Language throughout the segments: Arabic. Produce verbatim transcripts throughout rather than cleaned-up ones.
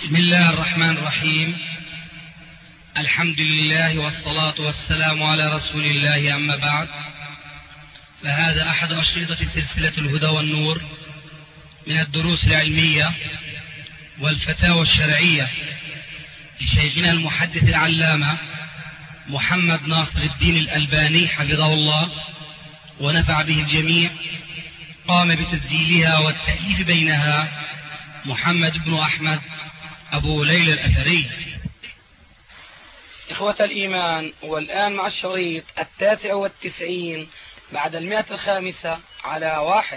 بسم الله الرحمن الرحيم. الحمد لله والصلاة والسلام على رسول الله، أما بعد، فهذا أحد أشرطة سلسلة الهدى والنور من الدروس العلمية والفتاوى الشرعية لشيخنا المحدث العلامة محمد ناصر الدين الألباني حفظه الله ونفع به الجميع. قام بتسجيلها والتأليف بينها محمد بن أحمد أبو ليلى الأثري. إخوة الإيمان، والآن مع الشريط التاسع والتسعين بعد المئة الخامسة على واحد.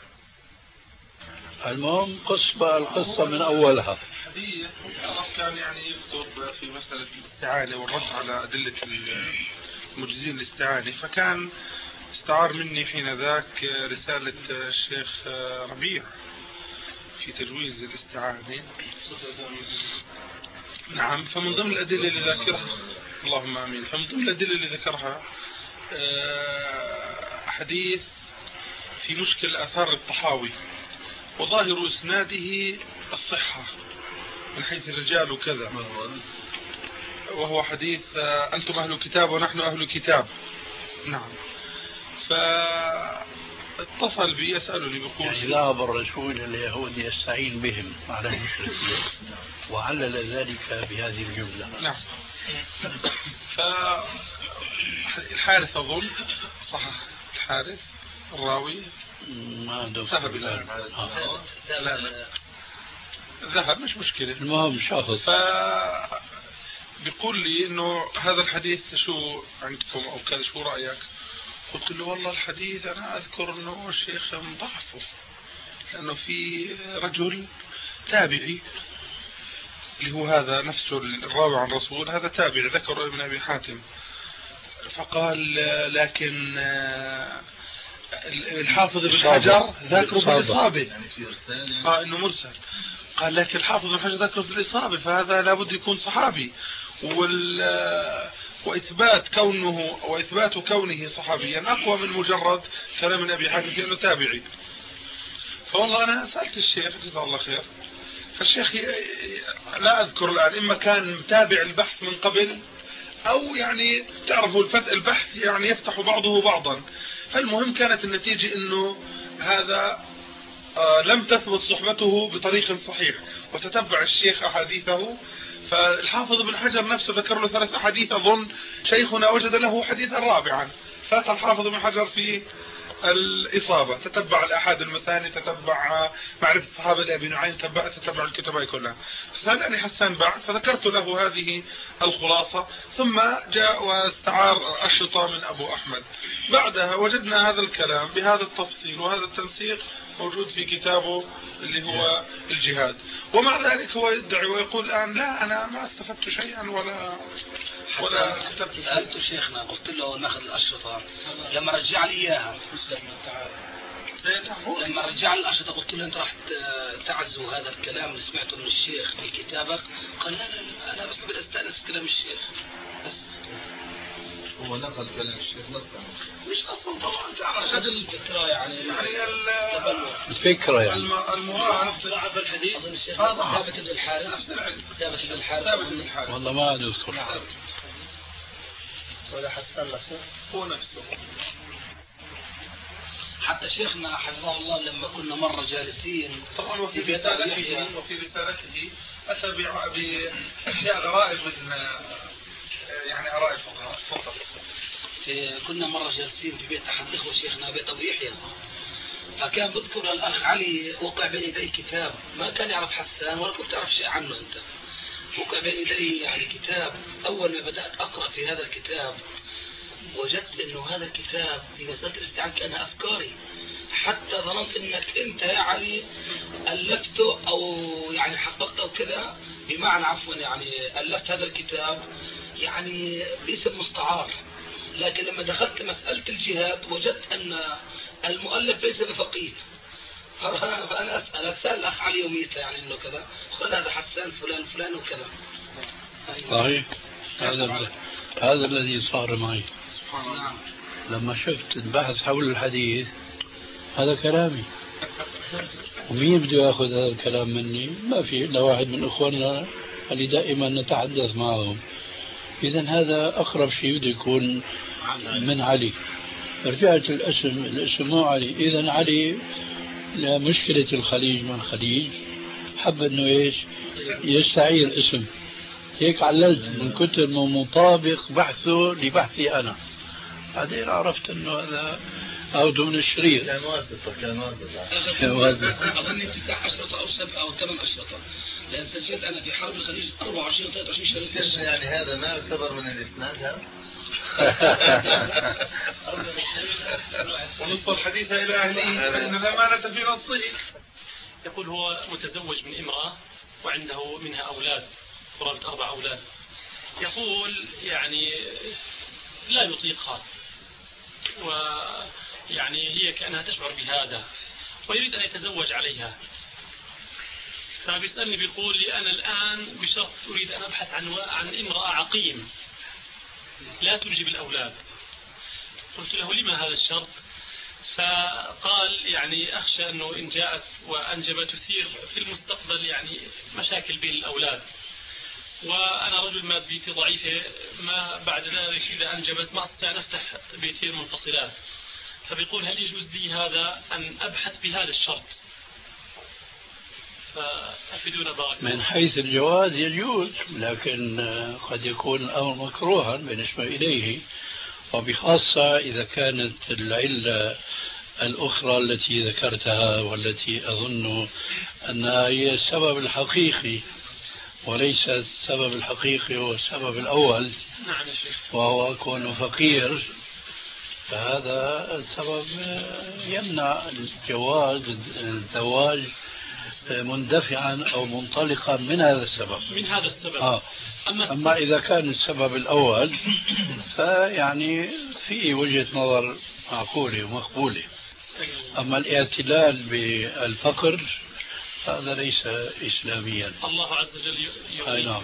المهم قص بقى القصة من أولها. حديث كان يعني يكتب في مسألة الاستعانة والرد على أدلة المجزين الاستعانة، فكان استعار مني حين ذاك رسالة الشيخ ربيع في تجويز الاستعانة. نعم، فمن ضمن الأدلة اللي ذكرها، اللهم آمين، فمن ضمن الأدلة اللي ذكرها حديث في مشكل آثار الطحاوي وظاهر إسناده الصحة من حيث الرجال وكذا، وهو حديث أنتم أهل كتاب ونحن أهل كتاب. نعم، فاتصل بي يسألني بيقول يعني ذهب الرسول اليهود يستعين بهم على المشركين وعلل ذلك بهذه الجملة. نعم، فالحارث أظن صح، الحارث الراوي ما ذهب الآن، لا لا ذهب مش مشكلة، المهم شخص ف بيقول لي إنه هذا الحديث شو عندكم أو كذا، شو رأيك؟ قلت له والله الحديث أنا أذكر إنه الشيخ مضعفه، لأنه في رجل تابعي اللي هو هذا نفسه الراوي عن الرسول، هذا تابعي ذكر ابن أبي حاتم. فقال لكن الحافظ ابن حجر ذكره في الإصابة، آه إنه مرسل. قال لكن الحافظ ابن حجر ذكره في الإصابة، فهذا لابد يكون صحابي، وال وإثبات كونه وإثبات كونه صحابيا أقوى من مجرد كلام من أبي حاتم في أنه تابعي. فوالله أنا سألت الشيخ جزاه الله خير، فالشيخ لا أذكر الآن إما كان متابع البحث من قبل أو يعني تعرفوا البحث يعني يفتح بعضه بعضا. فالمهم كانت النتيجة إنه هذا آه لم تثبت صحبته بطريق صحيح، وتتبع الشيخ أحاديثه. فالحافظ ابن حجر نفسه ذكر له ثلاث أحاديث، أظن شيخنا وجد له حديثا رابعا. فات الحافظ ابن حجر في الإصابة، تتبع الأحاد المثاني، تتبع معرفة الصحابة لأبي نعيم، تتبع, تتبع الكتباء كلها. فسألني حسان بعد، فذكرت له هذه الخلاصة، ثم جاء واستعار الشطا من أبو أحمد. بعدها وجدنا هذا الكلام بهذا التفصيل وهذا التنسيق موجود في كتابه اللي هو الجهاد. ومع ذلك هو يدعي ويقول الآن لا أنا ما استفدت شيئا ولا ولا كتبت. سألت شيخنا قلت له ناخذ الأشرطة، لما رجع لي إياها لما رجع لي الأشرطة قلت له أنت راح تعزو هذا الكلام اللي سمعته من الشيخ في كتابك؟ قال لا لا أنا بس بدي أستأنس كلام الشيخ بس. هو نقل كلام الشيخ نقل مش أصلا طبعا تعرف هذه الفكرة يعني يعني الفكرة يعني المراد في الحديث. أظن الشيخ ثابت بن الحارث ثابت بن الحارث ثابت بن الحارث والله ما أذكر ولا حسن نفسه هو نفسه. حتى شيخنا حفظه الله لما كنا مرة جالسين طبعا وفي رسالته وفي رسالته أتى بأشياء غرائب من يعني آراء الفقهاء فقط. كنا مرة جالسين في بيت أحد الإخوة شيخنا بيت أبو يحيى، فكان بذكر الأخ علي وقع بين يدي كتاب، ما كان يعرف حسان ولا كنت تعرف شيء عنه أنت. وقع بين يدي يعني كتاب، أول ما بدأت أقرأ في هذا الكتاب وجدت إنه هذا الكتاب في مسألة الاستعانة كأنها أفكاري، حتى ظننت إنك أنت يا علي ألفته أو يعني حققته كذا، بمعنى عفوا يعني ألفت هذا الكتاب يعني باسم مستعار. لكن لما دخلت مسألة الجهاد وجدت أن المؤلف ليس بفقيه، فأنا أسأل أسأل الأخ علي يوميته يعني إنه كذا، قال هذا حسان فلان فلان وكذا. صحيح، هذا هذا الذي صار معي. نعم. لما شفت البحث حول الحديث هذا كلامي، ومين بده ياخذ هذا الكلام مني؟ ما في الا واحد من اخواننا اللي دائما نتحدث معهم. اذا هذا اقرب شيء بده يكون من علي. رجعت الاسم الاسم مو علي. اذا علي لمشكله الخليج ما الخليج حب انه ايش؟ يستعير اسم. هيك عللت من كتر ما مطابق بحثه لبحثي انا. بعدين عرفت انه هذا أو ضمن الشريط. كان واسطة كان واسطة. كان واسطة. أظن افتتاح أشرطة أو سبعة أو ثمان أشرطة. لأن سجلت أنا في حرب الخليج أربعة وعشرين و ثلاثة وعشرين شريط. يعني هذا ما يعتبر من الإسناد هذا؟ ونص الحديث إلى أهله فإن الأمانة في نصه. يقول هو متزوج من امرأة وعنده منها أولاد قرابة أربع أولاد. يقول يعني لا يطيق خاطر، ويعني هي كأنها تشعر بهذا ويريد أن يتزوج عليها. فبيسألني بيقول لي أنا الآن بشرط أريد أن أبحث عن عن امرأة عقيم لا تنجب الأولاد. قلت له لما هذا الشرط؟ فقال يعني أخشى أنه إن جاءت وأنجبت تثير في المستقبل يعني مشاكل بين الأولاد، وأنا رجل مادتي ضعيفة، ما بعد ذلك إذا أنجبت ما أستطيع أن أفتح بيتين منفصلات. فبيقول هل يجوز لي هذا أن أبحث بهذا الشرط؟ فأفيدونا بارك. من حيث الجواز يجوز، لكن قد يكون الأمر مكروها بالنسبة إليه، وبخاصة إذا كانت العلة الأخرى التي ذكرتها والتي أظن أنها هي السبب الحقيقي وليس السبب الحقيقي هو السبب الأول. نعم يا شيخ. وهو كونه فقير، فهذا السبب يمنع الجواز الزواج مندفعا أو منطلقا من هذا السبب. من هذا السبب. آه. أما إذا كان السبب الأول فيعني في وجهة نظر معقولة ومقبولة. أما الاعتلال بالفقر هذا ليس إسلاميا. الله عز وجل أي نعم.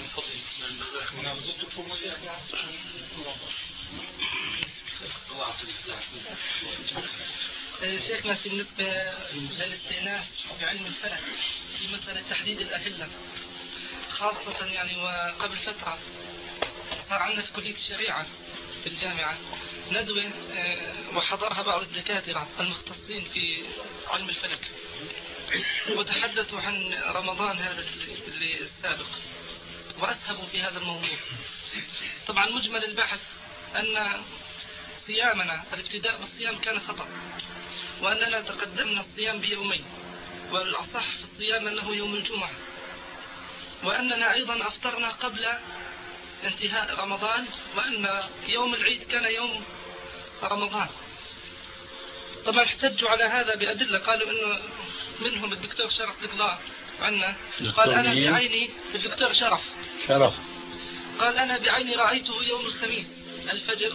شيخنا في بالنسبة للاستئناف بعلم الفلك في مسألة تحديد الأهلة خاصة يعني وقبل فترة صار عندنا في كلية الشريعة في الجامعة ندوة وحضرها بعض الدكاترة المختصين في علم الفلك وتحدثوا عن رمضان هذا اللي السابق وأسهبوا في هذا الموضوع. طبعا مجمل البحث أن صيامنا الابتداء بالصيام كان خطأ، وأننا تقدمنا الصيام بيومين، والأصح في الصيام أنه يوم الجمعة، وأننا أيضا أفطرنا قبل انتهاء رمضان، وأن يوم العيد كان يوم رمضان. طبعا احتجوا على هذا بأدلة، قالوا أنه منهم الدكتور شرف بقضاء عنا قال أنا بعيني الدكتور شرف شرف قال أنا بعيني رأيته يوم الخميس الفجر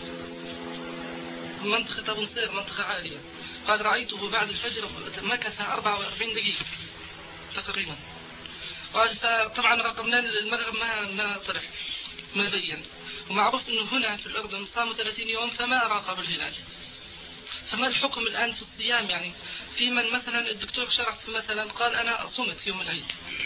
منطقة أبو نصير منطقة عالية، قال رأيته بعد الفجر مكث أربعة وأربعين دقيقة تقريبا. قال فطبعا رقمنا المغرب ما ما طرح ما بين، ومعروف أنه هنا في الأردن صاموا ثلاثين يوم فما راقب الهلال. فما الحكم الآن في الصيام؟ يعني في من مثلا الدكتور شرف مثلا قال أنا صمت يوم العيد،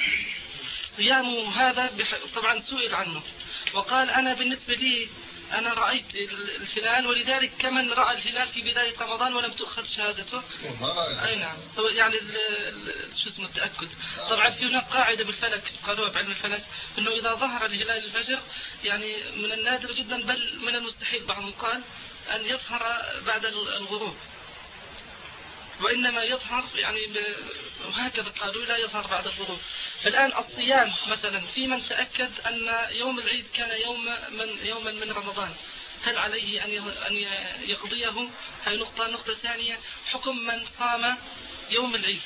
صيامه هذا طبعا سئل عنه وقال أنا بالنسبة لي أنا رأيت الهلال، ولذلك كمن رأى الهلال في بداية رمضان ولم تؤخذ شهادته. أي نعم، يعني شو اسمه التأكد. طبعا في هناك قاعدة بالفلك قالوها بعلم الفلك أنه إذا ظهر الهلال الفجر يعني من النادر جدا بل من المستحيل بعضهم قال أن يظهر بعد الغروب، وإنما يظهر يعني وهكذا قالوا لا يظهر بعد الغروب. فالآن الصيام مثلا في من تأكد أن يوم العيد كان يوم من يوما من رمضان، هل عليه أن أن يقضيه؟ هاي نقطة. نقطة ثانية حكم من صام يوم العيد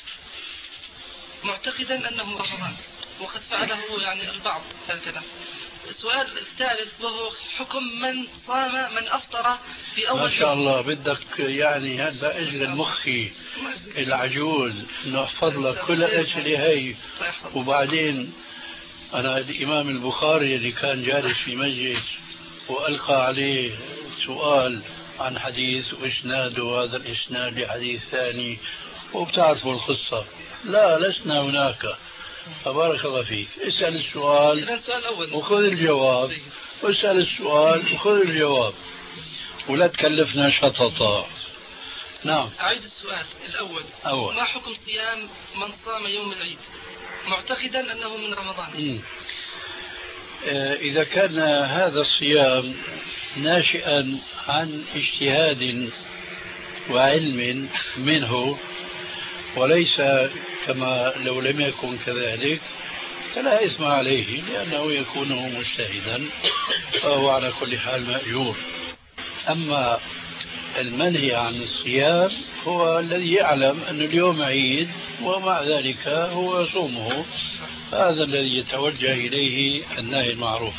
معتقدا أنه رمضان وقد فعله يعني البعض هكذا. السؤال الثالث وهو حكم من صام من أفطر في أول ما شاء الله بدك يعني هذا أجل المخي العجوز إنه أحفظ لك كل الأسئلة هي. وبعدين أنا الإمام البخاري اللي كان جالس في مجلس وألقى عليه سؤال عن حديث وإسناده وهذا الإسناد لحديث ثاني وبتعرفوا القصة، لا لسنا هناك. فبارك الله فيك، اسأل السؤال وخذ الجواب، واسأل السؤال وخذ الجواب، ولا تكلفنا شططا. نعم. أعيد السؤال الأول. أول. ما حكم صيام من صام يوم العيد معتقدا أنه من رمضان؟ م. إذا كان هذا الصيام ناشئا عن اجتهاد وعلم منه وليس كما لو لم يكن كذلك فلا إثم عليه، لأنه يكون مجتهدا فهو على كل حال مأجور. أما المنهي عن الصيام هو الذي يعلم أن اليوم عيد ومع ذلك هو يصومه، هذا الذي يتوجه إليه النهي المعروف،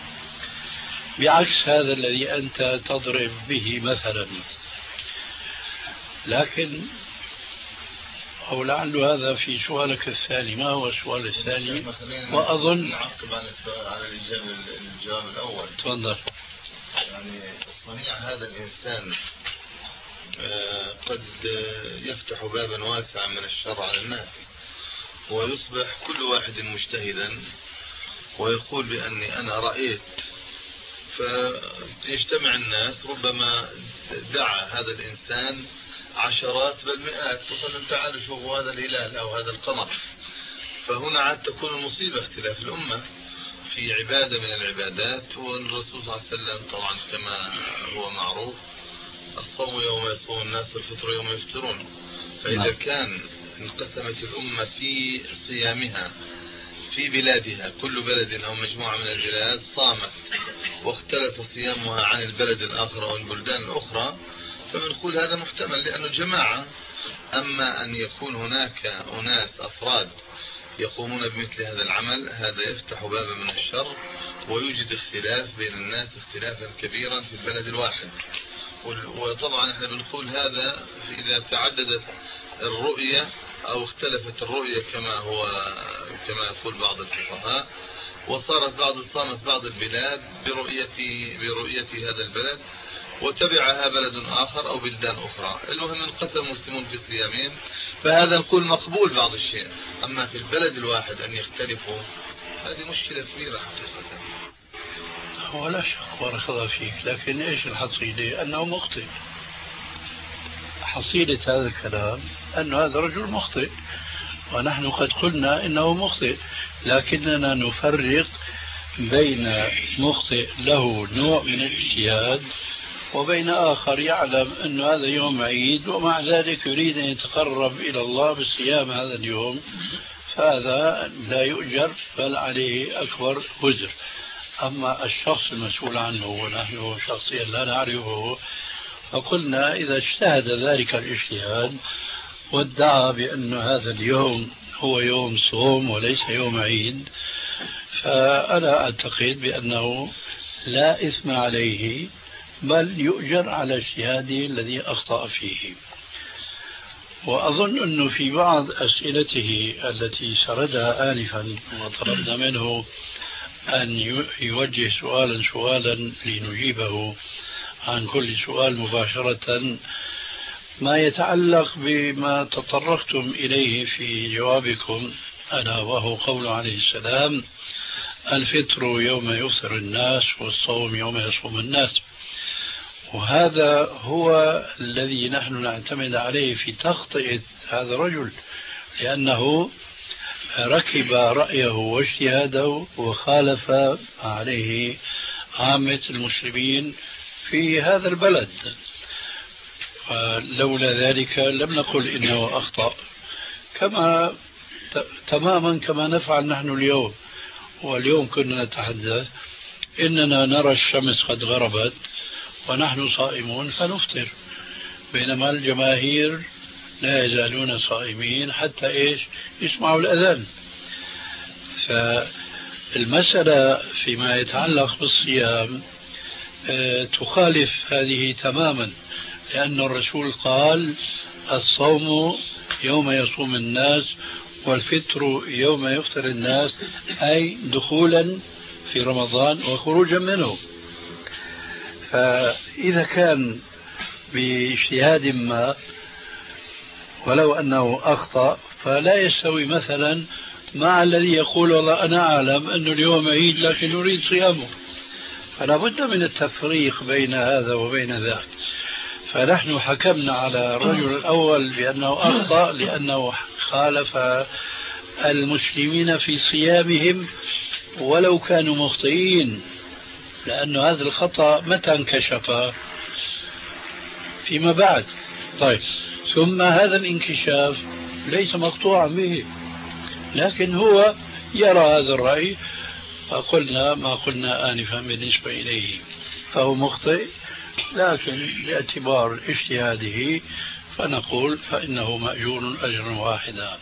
بعكس هذا الذي أنت تضرب به مثلا. لكن أو لعل هذا في سؤالك الثاني. ما هو السؤال الثاني؟ وأظن نعقب على السؤال على الإجابة الجواب الأول. تفضل. يعني صنيع هذا الإنسان قد يفتح بابا واسعا من الشر على الناس، ويصبح كل واحد مجتهدا ويقول بأني أنا رأيت، فيجتمع الناس ربما دعا هذا الإنسان عشرات بل مئات وقال تعالوا شوفوا هذا الهلال أو هذا القمر. فهنا عاد تكون المصيبة اختلاف الأمة في عبادة من العبادات. والرسول صلى الله عليه وسلم طبعا كما هو معروف الصوم يوم يصوم الناس والفطر يوم يفطرون. فإذا كان انقسمت الأمة في صيامها في بلادها، كل بلد أو مجموعة من البلاد صامت واختلف صيامها عن البلد الآخر أو البلدان الأخرى، فبنقول هذا محتمل لأنه جماعة. أما أن يكون هناك أناس أفراد يقومون بمثل هذا العمل، هذا يفتح بابا من الشر ويوجد اختلاف بين الناس اختلافا كبيرا في البلد الواحد. وطبعا احنا بنقول هذا إذا تعددت الرؤية أو اختلفت الرؤية كما هو كما يقول بعض الفقهاء، وصارت بعض صامت بعض البلاد برؤية برؤية هذا البلد وتبعها بلد آخر أو بلدان أخرى. المهم انقسم المسلمون في صيامهم، فهذا نقول مقبول بعض الشيء. أما في البلد الواحد أن يختلفوا هذه مشكلة كبيرة حقيقة. ولا شك بارك الله فيك، لكن إيش الحصيلة؟ أنه مخطئ. حصيلة هذا الكلام أن هذا رجل مخطئ، ونحن قد قلنا إنه مخطئ، لكننا نفرق بين مخطئ له نوع من الاجتهاد وبين آخر يعلم أن هذا يوم عيد ومع ذلك يريد أن يتقرب إلى الله بالصيام هذا اليوم، فهذا لا يؤجر بل عليه أكبر وزر. أما الشخص المسؤول عنه ونحن شخصيا لا نعرفه، فقلنا إذا اجتهد ذلك الاجتهاد وادعى بأن هذا اليوم هو يوم صوم وليس يوم عيد، فأنا أعتقد بأنه لا إثم عليه بل يؤجر على اجتهاده الذي أخطأ فيه. وأظن أنه في بعض أسئلته التي سردها آنفا وطلبنا منه أن يوجه سؤالا سؤالا لنجيبه عن كل سؤال مباشرة، ما يتعلق بما تطرقتم إليه في جوابكم ألا وهو قول عليه السلام الفطر يوم يفطر الناس والصوم يوم يصوم الناس. وهذا هو الذي نحن نعتمد عليه في تخطئة هذا الرجل، لأنه ركب رأيه واجتهاده وخالف عليه عامة المسلمين في هذا البلد. لولا ذلك لم نقل إنه أخطأ، كما تماما كما نفعل نحن اليوم. واليوم كنا نتحدث إننا نرى الشمس قد غربت ونحن صائمون فنفطر، بينما الجماهير لا يزالون صائمين حتى إيش يسمعوا الأذان. فالمسألة فيما يتعلق بالصيام تخالف هذه تماما، لأن الرسول قال الصوم يوم يصوم الناس والفطر يوم يفطر الناس، أي دخولا في رمضان وخروجا منه. فإذا كان باجتهاد ما ولو أنه أخطأ فلا يستوي مثلا مع الذي يقول والله أنا أعلم أنه اليوم عيد لكن أريد صيامه. فلا بد من التفريق بين هذا وبين ذاك. فنحن حكمنا على الرجل الأول بأنه أخطأ لأنه خالف المسلمين في صيامهم ولو كانوا مخطئين، لأن هذا الخطأ متى انكشف؟ فيما بعد. طيب، ثم هذا الانكشاف ليس مقطوعا به، لكن هو يرى هذا الرأي، فقلنا ما قلنا آنفا بالنسبة إليه، فهو مخطئ، لكن باعتبار اجتهاده فنقول فإنه مأجور أجرا واحدا.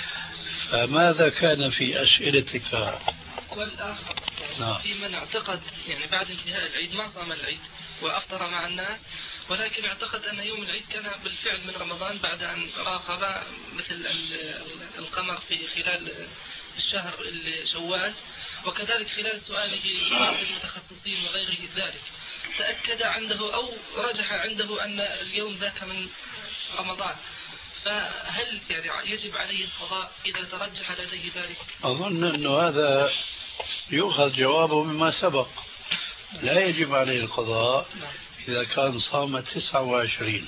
فماذا كان في أسئلتك؟ السؤال الآخر، نعم. في من اعتقد يعني بعد انتهاء العيد ما صام العيد وأفطر مع الناس، ولكن اعتقد أن يوم العيد كان بالفعل من رمضان بعد أن راقب مثل القمر في خلال الشهر شوال، وكذلك خلال سؤاله بعض المتخصصين وغيره ذلك تأكد عنده أو رجح عنده أن اليوم ذاك من رمضان، فهل يعني يجب عليه القضاء إذا ترجح لديه ذلك؟ أظن أنه هذا يؤخذ جوابه مما سبق، لا يجب عليه القضاء إذا كان صام تسعة وعشرين.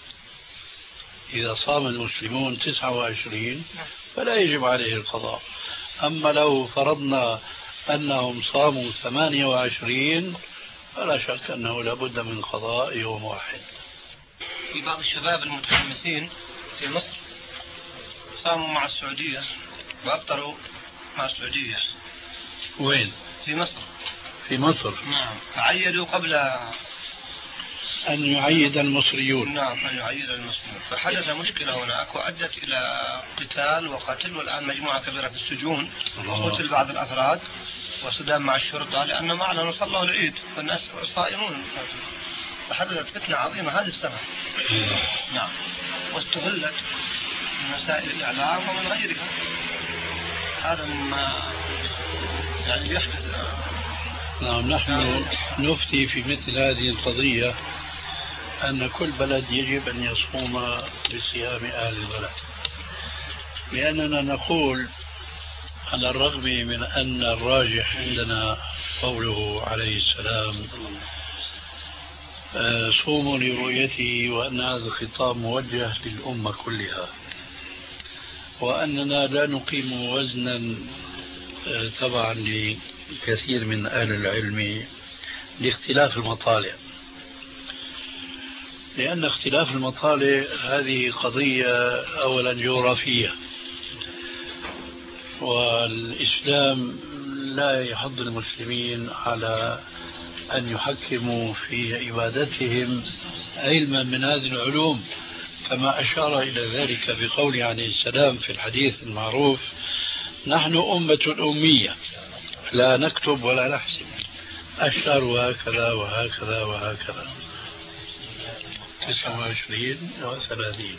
إذا صام المسلمون تسعة وعشرين فلا يجب عليه القضاء. أما لو فرضنا أنهم صاموا ثمانية وعشرين فلا شك أنه لابد من قضاء يوم واحد. في بعض الشباب المتحمسين في مصر صاموا مع السعودية وأفطروا مع السعودية. وين؟ في مصر. في مصر. نعم. فعيدوا قبل أن يعيد المصريون. نعم، أن يعيد المصريون. فحدث مشكلة هناك وأدت إلى قتال وقتل، والآن مجموعة كبيرة في السجون، وقتل بعض الأفراد وصدام مع الشرطة لأنهم أعلنوا صلوا العيد والناس صائمون. فحدثت فتنة عظيمة هذه السنة. نعم. واستغلت من وسائل الإعلام ومن غيرها. هذا مما يعني يحدث. نعم، نحن نفتي في مثل هذه القضية أن كل بلد يجب أن يصوم بصيام أهل البلد، لأننا نقول على الرغم من أن الراجح عندنا قوله عليه السلام صوموا لرؤيته، وأن هذا الخطاب موجه للأمة كلها، وأننا لا نقيم وزنا طبعا لكثير من أهل العلم لاختلاف المطالع، لأن اختلاف المطالع هذه قضية أولا جغرافية، والإسلام لا يحض المسلمين على أن يحكموا في عبادتهم علما من هذه العلوم، كما أشار إلى ذلك بقوله عليه السلام في الحديث المعروف نحن أمة أمية لا نكتب ولا نحسب، أشهر هكذا وهكذا وهكذا تسعة وعشرين وثلاثين.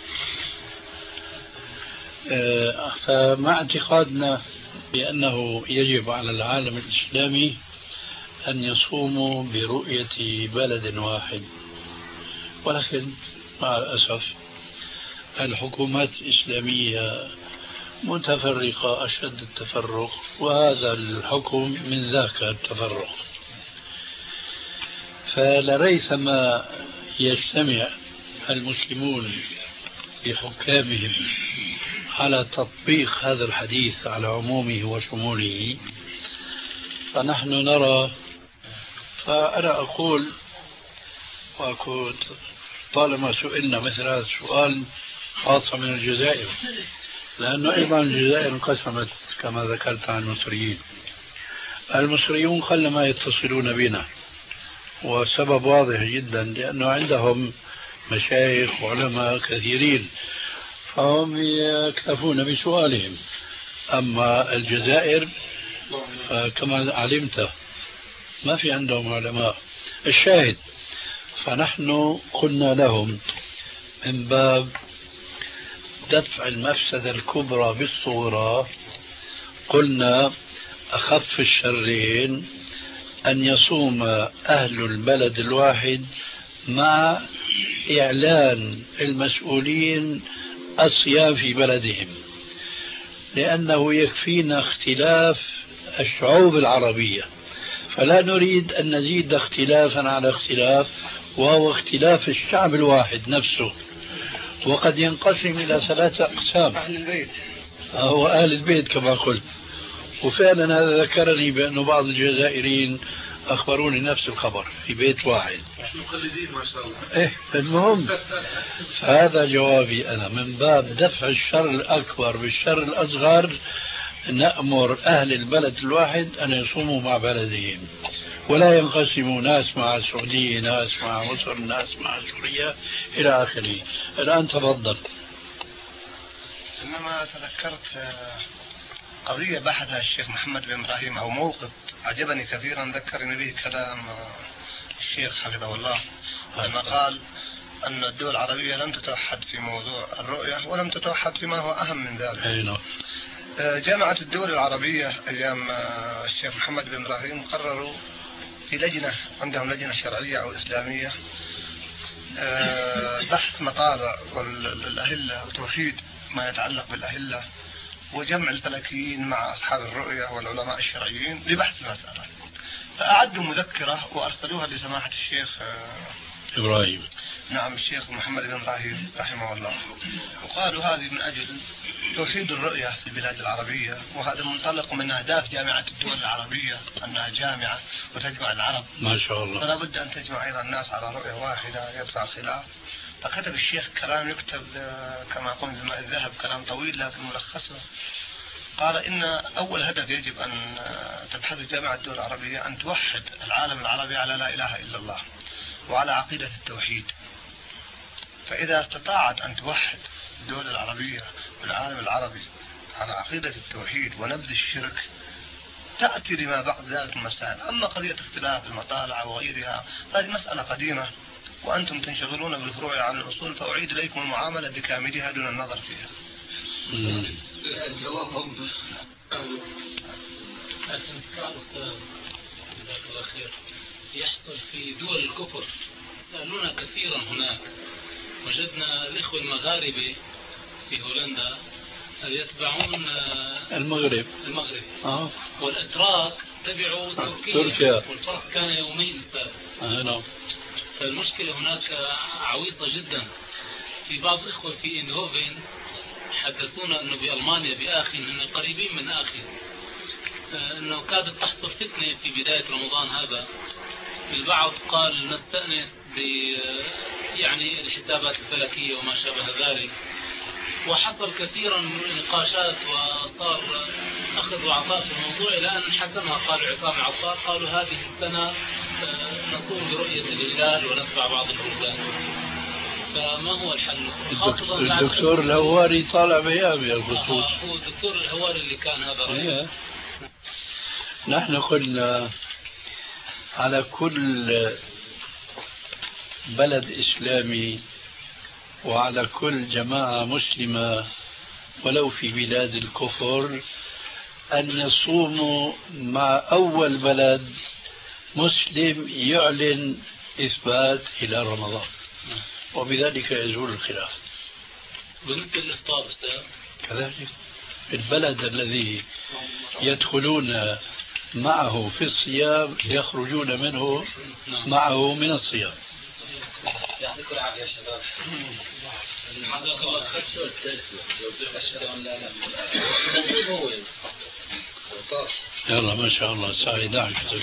فمع اعتقادنا بأنه يجب على العالم الإسلامي أن يصوموا برؤية بلد واحد، ولكن مع الأسف الحكومات الإسلامية متفرقة أشد التفرق، وهذا الحكم من ذاك التفرق. فلريثما يجتمع المسلمون بحكامهم على تطبيق هذا الحديث على عمومه وشموله، فنحن نرى. فأنا أقول وكنت طالما سئلنا مثل هذا السؤال خاصة من الجزائر، لأنه أيضا الجزائر انقسمت كما ذكرت عن المصريين. المصريون قلما يتصلون بنا، والسبب واضح جدا، لأنه عندهم مشايخ وعلماء كثيرين فهم يكتفون بسؤالهم. أما الجزائر كما علمت ما في عندهم علماء. الشاهد، فنحن قلنا لهم من باب دفع المفسدة الكبرى بالصغرى، قلنا أخف الشرين أن يصوم أهل البلد الواحد مع إعلان المسؤولين الصيام في بلدهم، لأنه يكفينا اختلاف الشعوب العربية، فلا نريد أن نزيد اختلافا على اختلاف، وهو اختلاف الشعب الواحد نفسه، وقد ينقسم إلى ثلاثة أقسام. أهل البيت هو أهل البيت كما قلت. وفعلا هذا ذكرني بأن بعض الجزائريين أخبروني نفس الخبر في بيت واحد. مقلدين ما شاء الله. إيه المهم، فهذا جوابي أنا من باب دفع الشر الأكبر بالشر الأصغر، نأمر أهل البلد الواحد أن يصوموا مع بلدهم، ولا ينقسموا ناس مع السعودية، ناس مع مصر، ناس مع سوريا إلى آخره. الآن تفضل. إنما تذكرت قضية بحثها الشيخ محمد بن إبراهيم، أو موقف عجبني كثيرا ذكرني به كلام الشيخ حفظه الله لما قال أن الدول العربية لم تتوحد في موضوع الرؤية ولم تتوحد فيما هو أهم من ذلك. جامعة الدول العربية أيام الشيخ محمد بن إبراهيم قرروا في لجنة، عندهم لجنة شرعية أو إسلامية، بحث مطالع والأهلة وتوحيد ما يتعلق بالأهلة وجمع الفلكيين مع أصحاب الرؤية والعلماء الشرعيين لبحث المسألة. فأعدوا مذكرة وأرسلوها لسماحة الشيخ إبراهيم، نعم الشيخ محمد بن إبراهيم رحمه الله، وقالوا هذه من أجل توحيد الرؤية في البلاد العربية، وهذا منطلق من أهداف جامعة الدول العربية أنها جامعة وتجمع العرب ما شاء الله، فلا بد أن تجمع أيضا الناس على رؤية واحدة يدفع الخلاف. فكتب الشيخ كلام يكتب كما قلت بماء الذهب، كلام طويل لكن ملخصه. قال إن أول هدف يجب أن تبحث جامعة الدول العربية أن توحد العالم العربي على لا إله إلا الله وعلى عقيدة التوحيد. فإذا استطاعت أن توحد الدول العربية والعالم العربي على عقيدة التوحيد ونبذ الشرك، تأتي لما بعد ذلك المسائل. أما قضية اختلاف المطالع وغيرها هذه مسألة قديمة، وأنتم تنشغلون بالفروع عن الأصول، فأعيد إليكم المعاملة بكاملها دون النظر فيها. جوابهم يحصل في دول الكفر. سألونا كثيرا هناك، وجدنا الإخوة المغاربة في هولندا يتبعون المغرب المغرب آه. والأتراك تبعوا تركيا، تركيا. والفرق كان يومين السابق. آه نعم. فالمشكلة هناك عويصة جدا. في بعض الإخوة في إنهوفن حدثونا أنه بألمانيا بآخر من قريبين من آخر أنه كادت تحصل فتنة في بداية رمضان هذا. البعض قال نستأنس ب يعني الحسابات الفلكية وما شابه ذلك، وحصل كثيرا من النقاشات وصار أخذ وعطاء في الموضوع، إلى أن حسمها قالوا عصام عطار، قالوا هذه السنة نصوم برؤية الهلال ونتبع بعض البلدان. فما هو الحل؟ الدكتور الهواري طالع بيامي الخصوص. آه هو الدكتور الهواري اللي كان هذا رأيه. نحن قلنا على كل بلد إسلامي وعلى كل جماعة مسلمة ولو في بلاد الكفر أن يصوموا مع أول بلد مسلم يعلن إثبات هلال رمضان، وبذلك يزول الخلاف. بالنسبة للإفطار كذلك البلد الذي يدخلون معه في الصيام يخرجون منه معه من الصيام. يعطيكم العافية يا شباب. جزاك الله خير. يلا ما شاء الله سعيد.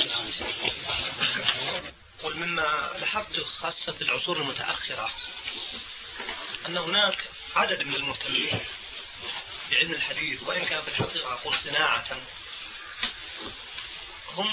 ومما لاحظت خاصة في العصور المتأخرة أن هناك عدد من المهتمين بعلم الحديث، وإن كان في الحقيقة أقول صناعة، هم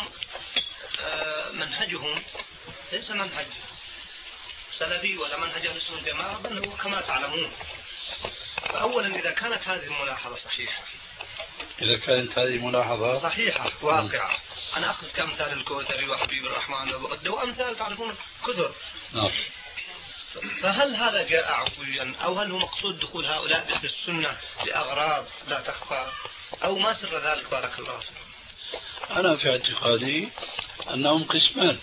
منهجهم ليس منهج سلفي ولا منهج أهل السنة والجماعة، بل هو كما تعلمون. فأولا إذا كانت هذه الملاحظة صحيحة إذا كانت هذه ملاحظة صحيحة واقعة، أنا أخذ كأمثال الكوثري وحبيب الرحمن وبغدة وأمثال تعرفون كثر. نعم. فهل هذا جاء عفويا، أو هل هو مقصود دخول هؤلاء باسم السنة لأغراض لا تخفى، أو ما سر ذلك؟ بارك الله فيكم. أنا في اعتقادي أنهم قسمان.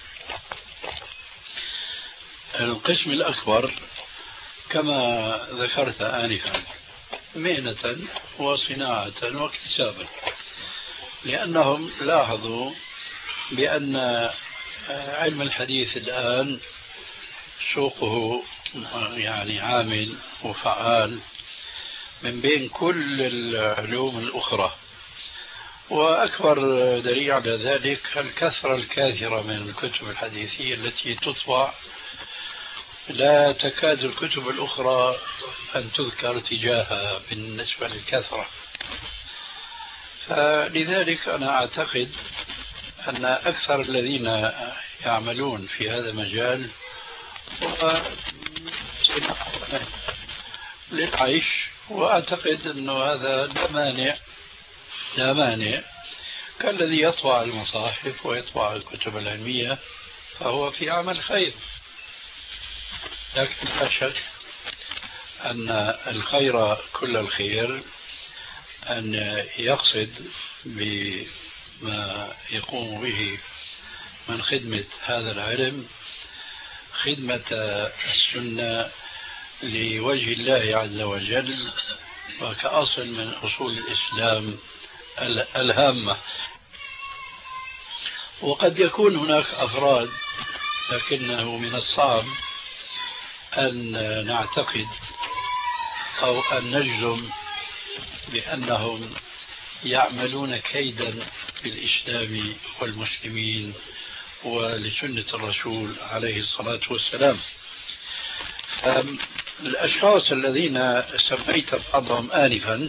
القسم الأكبر كما ذكرت آنفا مهنة وصناعة واكتسابا، لأنهم لاحظوا بأن علم الحديث الآن سوقه يعني عامل وفعال من بين كل العلوم الأخرى. وأكبر دليل على ذلك الكثرة الكاثرة من الكتب الحديثية التي تطبع، لا تكاد الكتب الأخرى أن تذكر تجاهها بالنسبة للكثرة. فلذلك أنا أعتقد أن أكثر الذين يعملون في هذا المجال للعيش، وأعتقد أنه هذا لا مانع لا مانع كالذي يطبع المصاحف ويطبع الكتب العلمية، فهو في عمل خير. لكن لا شك أن الخير كل الخير أن يقصد بما يقوم به من خدمة هذا العلم خدمة السنة لوجه الله عز وجل، وكأصل من أصول الإسلام الهامة. وقد يكون هناك أفراد، لكنه من الصعب أن نعتقد أو أن نجزم بأنهم يعملون كيدا بالإسلام والمسلمين ولسنة الرسول عليه الصلاة والسلام. الأشخاص الذين سميت بعضهم آنفا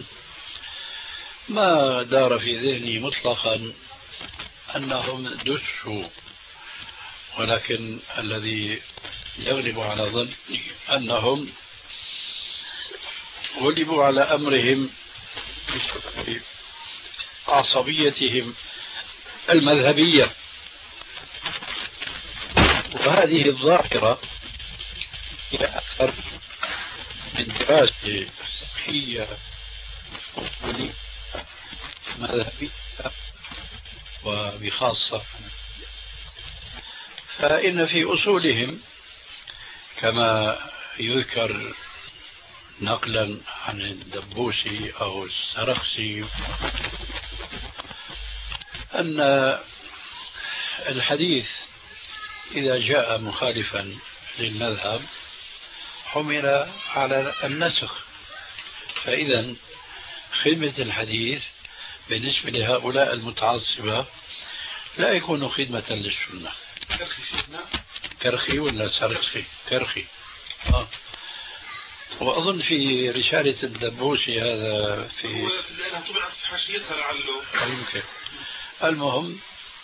ما دار في ذهني مطلقا أنهم دسوا، ولكن الذي يغلب على ظني أنهم غلبوا على أمرهم بسبب عصبيتهم المذهبية. وهذه الظاهرة هي أكثر من دراسة هي مذهبية وبخاصة، فإن في أصولهم كما يذكر نقلا عن الدبوسي أو السرخسي أن الحديث إذا جاء مخالفا للمذهب حمل على النسخ، فإذا خدمة الحديث بالنسبة لهؤلاء المتعصبة لا يكون خدمة للسنة. كرخي ولا سرخي؟ كرخي. آه. وأظن في رسالة الدبوسي هذا في لأنها طبعت في حاشيتها لعله يمكن. المهم،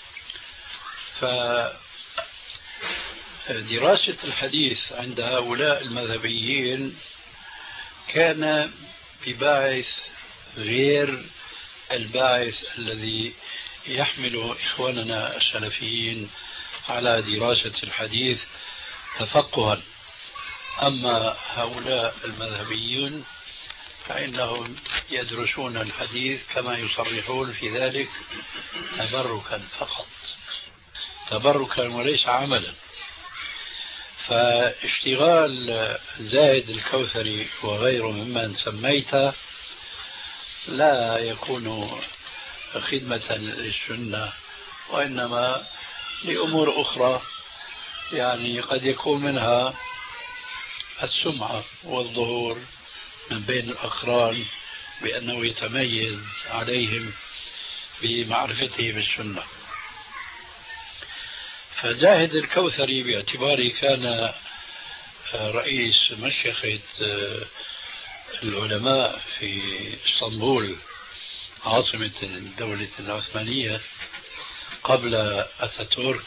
فدراسة الحديث عند هؤلاء المذهبيين كان بباعث غير الباعث الذي يحمل إخواننا السلفيين على دراسة الحديث تفقها. أما هؤلاء المذهبيون فإنهم يدرسون الحديث كما يصرحون في ذلك تبركا فقط، تبركا وليس عملا. فاشتغال زاهد الكوثري وغيره ممن سميته لا يكون خدمة للسنة، وإنما لأمور أخرى، يعني قد يكون منها السمعة والظهور من بين الأقران بأنه يتميز عليهم بمعرفته بالسنة. فزاهد الكوثري باعتباره كان رئيس مشيخة العلماء في اسطنبول عاصمة الدولة العثمانية قبل أتاتورك،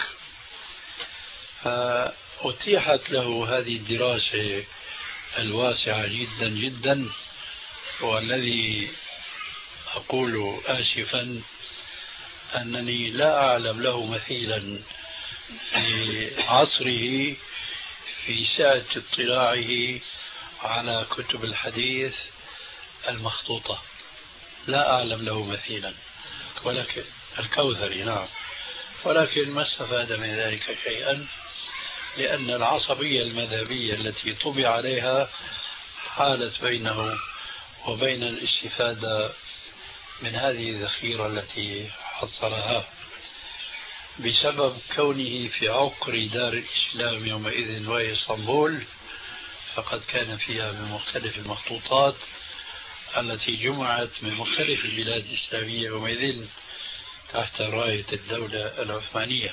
فأتيحت له هذه الدراسة الواسعة جدا جدا، والذي أقول آسفا أنني لا أعلم له مثيلا في عصره في سعة اطلاعه على كتب الحديث المخطوطة، لا أعلم له مثيلا، ولكن الكوثري نعم، ولكن ما استفاد من ذلك شيئا، لأن العصبية المذهبية التي طبع عليها حالت بينه وبين الاستفادة من هذه الذخيرة التي حصلها بسبب كونه في عقر دار الإسلام يومئذ وهي اسطنبول، فقد كان فيها من مختلف المخطوطات التي جمعت من مختلف البلاد الإسلامية يومئذ تحت راية الدولة العثمانية،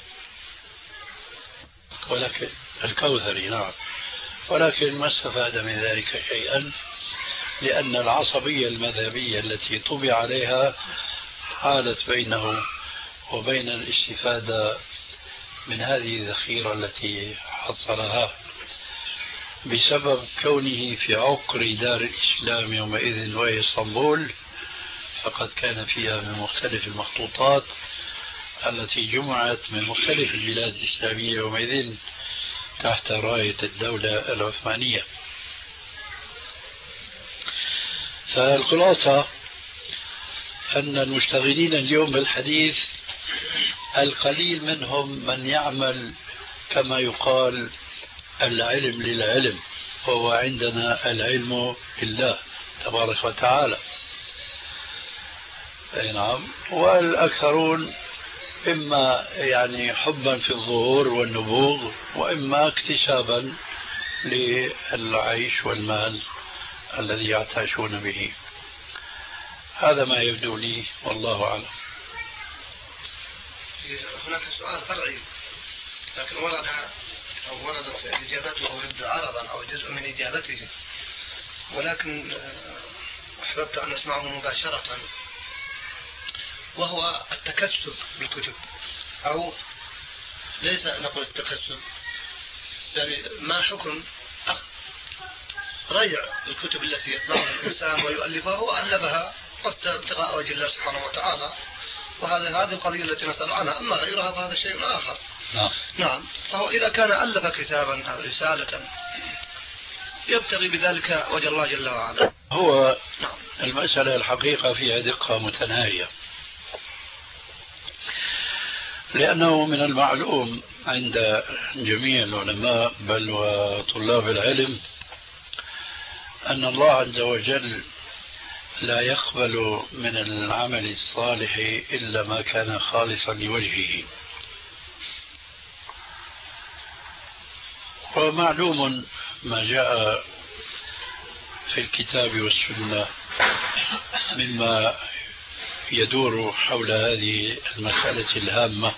ولكن الكوثري نعم، ولكن ما استفاد من ذلك شيئا، لأن العصبية المذهبية التي طبع عليها حالت بينه وبين الاستفادة من هذه الذخيرة التي حصلها بسبب كونه في عقر دار الإسلام يومئذ وهي اسطنبول، فقد كان فيها من مختلف المخطوطات التي جمعت من مختلف البلاد الإسلامية يومئذ تحت راية الدولة العثمانية. فالخلاصة أن المشتغلين اليوم بالحديث القليل منهم من يعمل كما يقال العلم للعلم، وهو عندنا العلم لله تبارك وتعالى. نعم، والأكثرون إما يعني حبا في الظهور والنبوغ، وإما اكتسابا للعيش والمال الذي يعتاشون به. هذا ما يبدو لي والله أعلم. هناك سؤال فرعي لكن ورد أو وردت إجابته أو يبدو عرضا أو جزء من إجابته، ولكن أحببت أن أسمعه مباشرة، وهو التكسب بالكتب، أو ليس نقول التكسب، يعني ما حكم أخذ ريع الكتب التي يطبعها الإنسان ويؤلفها وألفها قصد ابتغاء وجه الله سبحانه وتعالى، وهذه هذه القضية التي نسأل عنها. أما غيرها فهذا شيء آخر. نعم. نعم. فهو إذا كان ألف كتابا أو رسالة يبتغي بذلك وجه الله جل وعلا، هو نعم. المسألة الحقيقة فيها دقة متناهية، لأنه من المعلوم عند جميع العلماء بل وطلاب العلم أن الله عز وجل لا يقبل من العمل الصالح إلا ما كان خالصا لوجهه. ومعلوم ما جاء في الكتاب والسنة مما يدور حول هذه المسألة الهامة،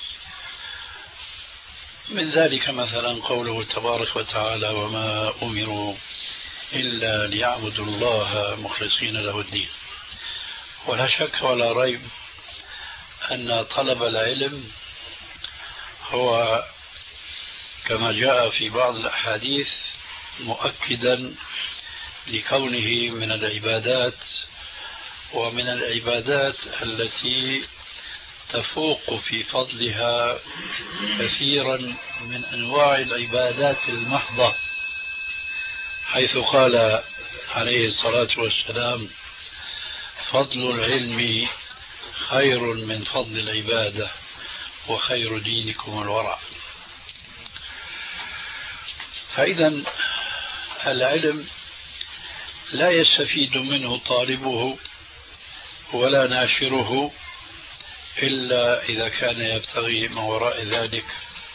من ذلك مثلا قوله تبارك وتعالى: وما أمروا إلا ليعبدوا الله مخلصين له الدين. ولا شك ولا ريب أن طلب العلم هو كما جاء في بعض الأحاديث مؤكدا لكونه من العبادات، ومن العبادات التي تفوق في فضلها كثيرا من أنواع العبادات المحضة، حيث قال عليه الصلاة والسلام: فضل العلم خير من فضل العبادة وخير دينكم الورع. فإذا العلم لا يستفيد منه طالبه ولا ناشره إلا إذا كان يبتغي من وراء ذلك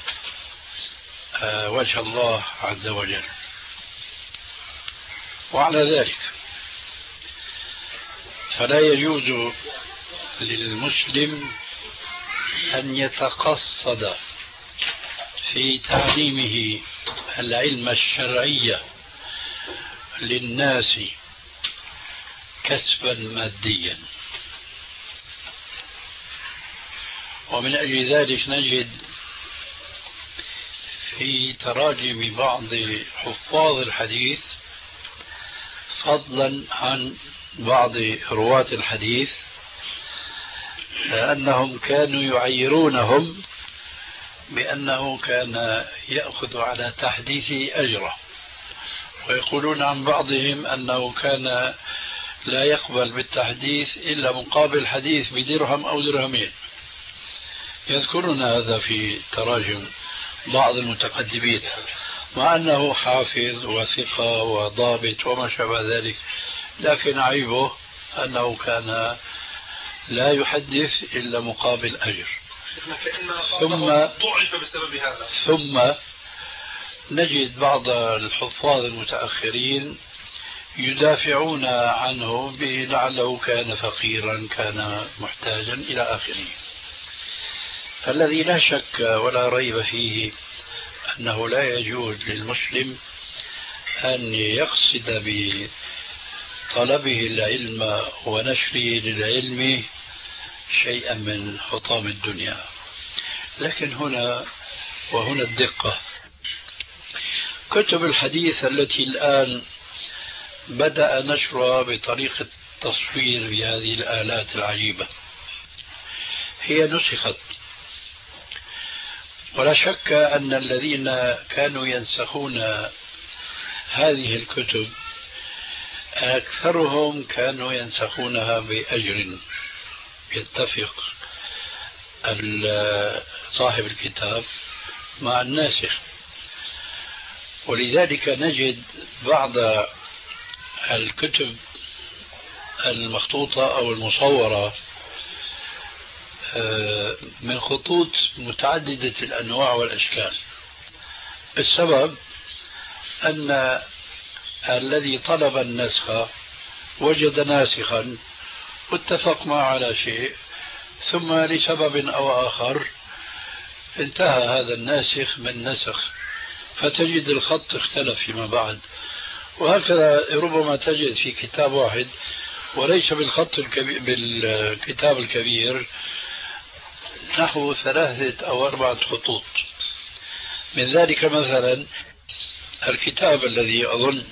وجه الله عز وجل. وعلى ذلك فلا يجوز للمسلم أن يتقصد في تعليمه العلم الشرعي للناس كسبا ماديا. ومن أجل ذلك نجد في تراجم بعض حفاظ الحديث، فضلا عن بعض رواة الحديث، أنهم كانوا يعيرونهم بأنه كان يأخذ على تحديثه أجره، ويقولون عن بعضهم أنه كان لا يقبل بالتحديث إلا مقابل حديث بدرهم أو درهمين. يذكرون هذا في تراجم بعض المتقدمين، مع أنه حافظ وثقة وضابط وما شابه ذلك لكن عيبه أنه كان لا يحدث إلا مقابل أجر. ثم ضعف بسبب هذا. ثم نجد بعض الحفاظ المتأخرين يدافعون عنه بلعله كان فقيرا كان محتاجا إلى آخره. الذي لا شك ولا ريب فيه أنه لا يجوز للمسلم أن يقصد بطلبه العلم ونشره للعلم شيئا من حطام الدنيا. لكن هنا وهنا الدقة، كتب الحديث التي الآن بدأ نشرها بطريقة تصوير بهذه الآلات العجيبة هي نسخت، ولا شك أن الذين كانوا ينسخون هذه الكتب أكثرهم كانوا ينسخونها بأجر يتفق صاحب الكتاب مع الناسخ. ولذلك نجد بعض الكتب المخطوطة أو المصورة من خطوط متعددة الأنواع والأشكال. السبب أن الذي طلب النسخ وجد ناسخا واتفق معه على شيء، ثم لسبب أو آخر انتهى هذا الناسخ من نسخ، فتجد الخط اختلف فيما بعد. وهكذا ربما تجد في كتاب واحد وليس بالخط الكبير بالكتاب الكبير نحو ثلاثة أو أربعة خطوط. من ذلك مثلا الكتاب الذي أظن،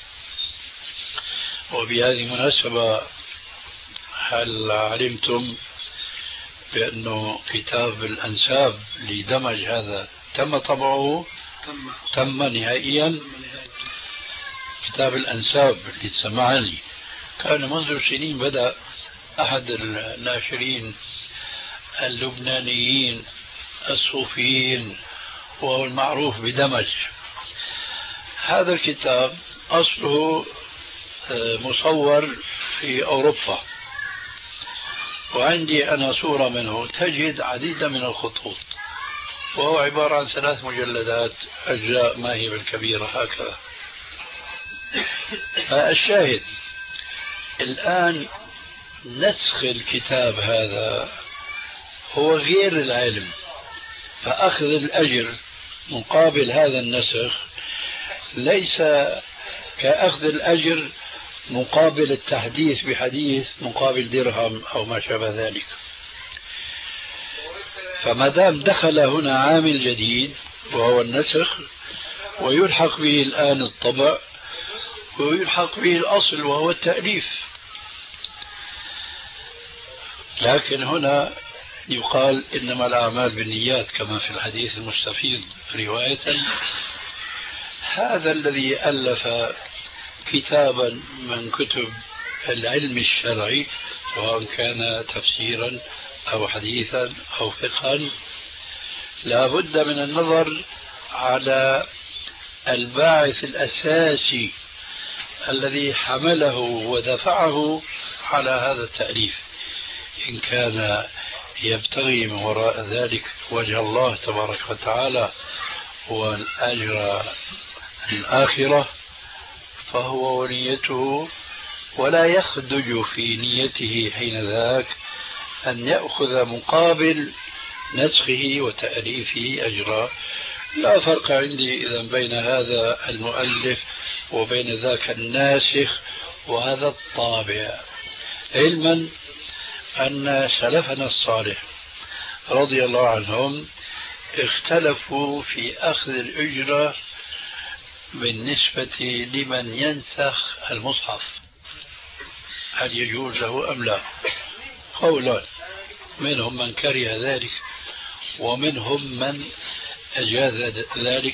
وبهذه المناسبة هل علمتم بأنه كتاب الأنساب لدمج هذا تم طبعه؟ تم, تم نهائيا. كتاب الأنساب للسمعاني كان منذ سنين بدأ أحد الناشرين اللبنانيين الصوفيين وهو المعروف بدمج. هذا الكتاب أصله مصور في أوروبا، وعندي أنا صورة منه تجد عديدا من الخطوط، وهو عبارة عن ثلاث مجلدات أجزاء ما هي بالكبيرة هكذا. الشاهد الآن نسخ الكتاب هذا هو غير العلم، فأخذ الأجر مقابل هذا النسخ ليس كأخذ الأجر مقابل التحديث بحديث مقابل درهم أو ما شابه ذلك. فما دام دخل هنا عامل جديد وهو النسخ، ويلحق به الآن الطبع، ويلحق به الأصل وهو التأليف. لكن هنا يقال إنما الأعمال بالنيات كما في الحديث المستفيض رواية. هذا الذي ألف كتابا من كتب العلم الشرعي سواء كان تفسيرا أو حديثا أو فقها لا بد من النظر على الباعث الأساسي الذي حمله ودفعه على هذا التأليف، إن كان يبتغي من وراء ذلك وجه الله تبارك وتعالى والأجر الآخرة فهو ونيته، ولا يخدج في نيته حين ذاك أن يأخذ مقابل نسخه وتأليفه أجرا. لا فرق عندي إذن بين هذا المؤلف وبين ذاك الناسخ وهذا الطابع، علما أن سلفنا الصالح رضي الله عنهم اختلفوا في أخذ الأجرة بالنسبة لمن ينسخ المصحف، هل يجوز له أم لا؟ قولان، منهم من كره ذلك ومنهم من أجاز ذلك،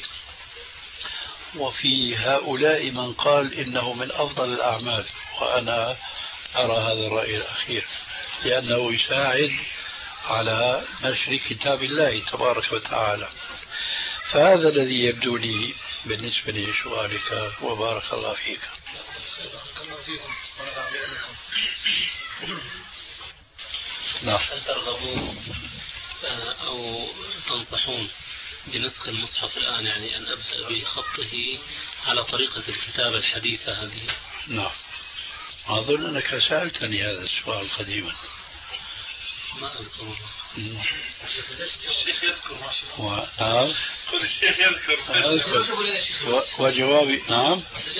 وفي هؤلاء من قال إنه من أفضل الأعمال، وأنا أرى هذا الرأي الأخير لأنه يساعد على نشر كتاب الله تبارك وتعالى. فهذا الذي يبدو لي بالنسبة لسؤالك، وبارك الله فيك. نعم. هل ترغبون أو تنصحون بنسخ المصحف الآن، يعني أن أبدأ بخطه على طريقة الكتابة الحديثة هذه؟ نعم. أظن أنك سألتني هذا السؤال قديما. ما أذكر. الشيخ يذكر ما شاء الله. نعم. قل الشيخ يذكر. أذكر. وجوابي نعم.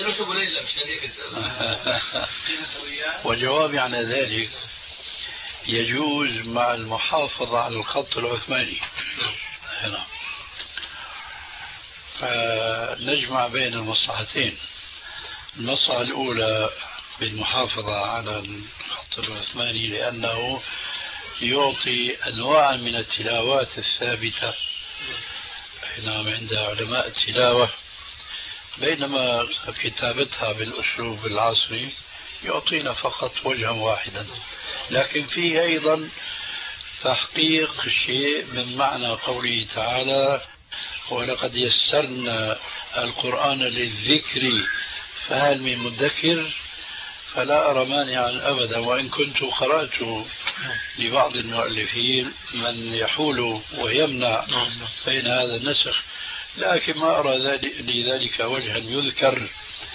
وجوابي عن ذلك يجوز مع المحافظة على الخط العثماني. نعم. فنجمع بين المصلحتين. المصلحة الأولى بالمحافظة على الخط العثماني لأنه يعطي أنواع من التلاوات الثابتة نعم عند علماء التلاوة، بينما كتابتها بالأسلوب العصري يعطينا فقط وجها واحدا. لكن فيه أيضا تحقيق شيء من معنى قوله تعالى: ولقد يسرنا القرآن للذكر فهل من مدكر. فلا أرى مانعا أبدا، وإن كنت قرأت لبعض المؤلفين من يحول ويمنع بين هذا النسخ، لكن ما أرى لذلك وجها يذكر،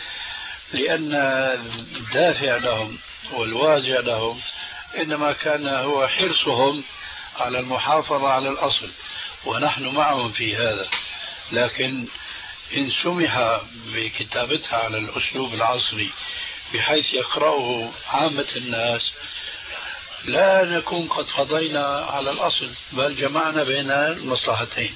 لأن الدافع لهم والواجع لهم إنما كان هو حرصهم على المحافظة على الأصل، ونحن معهم في هذا. لكن إن سمح بكتابتها على الأسلوب العصري بحيث يقرأه عامة الناس، لا نكون قد قضينا على الأصل، بل جمعنا بين المصلحتين.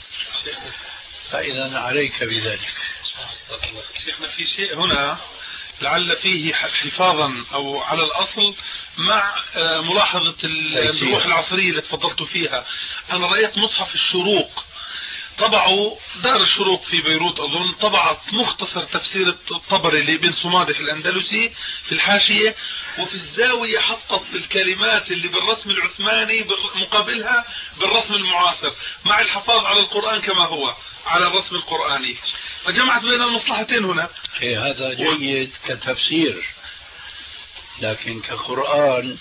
فإذا عليك بذلك. شيخنا في شيء هنا لعل فيه حفاظا أو على الأصل مع ملاحظة الروح العصرية اللي تفضلت فيها. أنا رأيت مصحف الشروق طبعوا دار الشروق في بيروت أظن، طبعت مختصر تفسير الطبري لابن صمادح الأندلسي في الحاشية، وفي الزاوية حطت الكلمات اللي بالرسم العثماني مقابلها بالرسم المعاصر مع الحفاظ على القرآن كما هو على الرسم القرآني، فجمعت بين المصلحتين هنا. إيه هذا جيد كتفسير، لكن كقرآن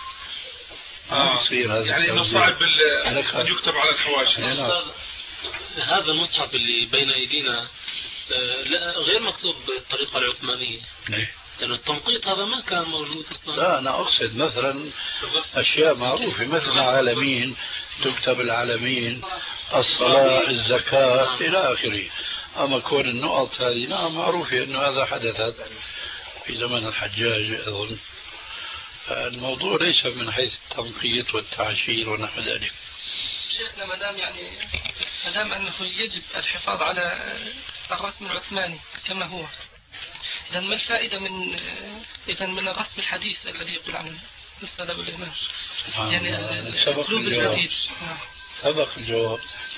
آه يعني انه صعب ان يكتب على الحواشي. هذا المصحف اللي بين ايدينا لا غير مكتوب بالطريقه العثمانيه. ليه؟ لأن التنقيط هذا ما كان موجود اصلا. لا انا اقصد مثلا اشياء معروفه مثل العالمين، تكتب العالمين، الصلاه، الزكاه الى اخره. اما كون النقط هذه نعم معروفه انه هذا حدثت في زمن الحجاج اظن. فالموضوع ليس من حيث التنقيط والتعشير ونحو ذلك. شيخنا ما دام يعني ما دام انه يجب الحفاظ على الرسم العثماني كما هو، اذا ما الفائده من اذا من الرسم الحديث الذي يقول عنه الاستاذ ابو اليمان؟ يعني الاسلوب الجديد. سبق الجواب.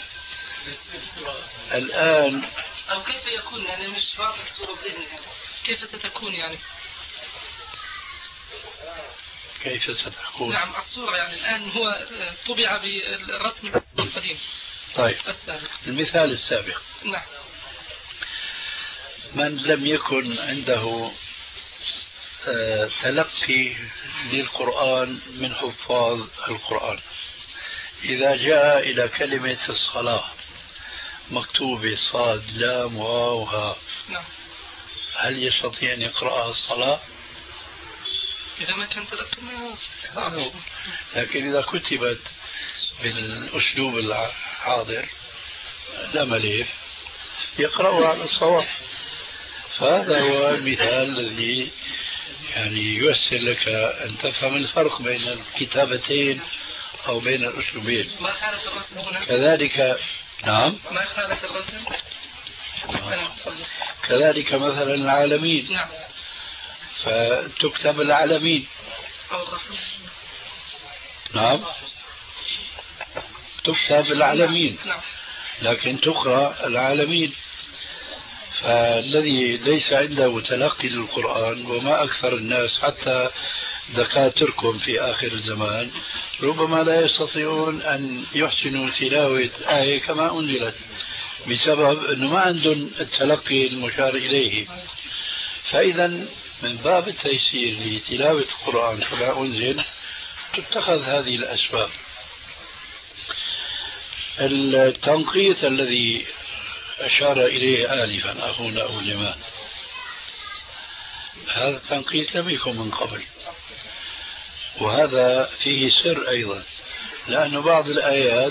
الان او كيف يكون يعني مش واضح الصوره بذهني، كيف ستكون يعني؟ كيف ستكون؟ نعم الصورة يعني الآن هو طبع بالرسم القديم. طيب السابق. المثال السابق. نعم. من لم يكن عنده تلقي للقرآن من حفاظ القرآن، إذا جاء إلى كلمة الصلاة مكتوبة صاد لام واو ها، نعم، هل يستطيع أن يقرأها الصلاة؟ إذا ما كان تلقي. لكن إذا كتبت بالأسلوب الحاضر لا مليف يقرأها على الصواب. فهذا هو المثال الذي يعني ييسر لك أن تفهم الفرق بين الكتابتين أو بين الأسلوبين. ما خالف الرسم هنا؟ كذلك نعم ما خالف الرسم. كذلك مثلا العالمين. نعم. فتكتب العالمين. نعم تكتب العالمين لكن تقرأ العالمين. فالذي ليس عنده تلقي للقرآن، وما أكثر الناس حتى دكاتركم في آخر الزمان ربما لا يستطيعون أن يحسنوا تلاوة آية كما أنزلت بسبب أنه ما عندهم التلقي المشار إليه. فإذا من باب التيسير لتلاوة القرآن كما أنزل تتخذ هذه الأسباب. التنقيط الذي أشار إليه آنفا أخونا أبو اليمان، هذا التنقيط لم يكن من قبل، وهذا فيه سر أيضا، لأن بعض الآيات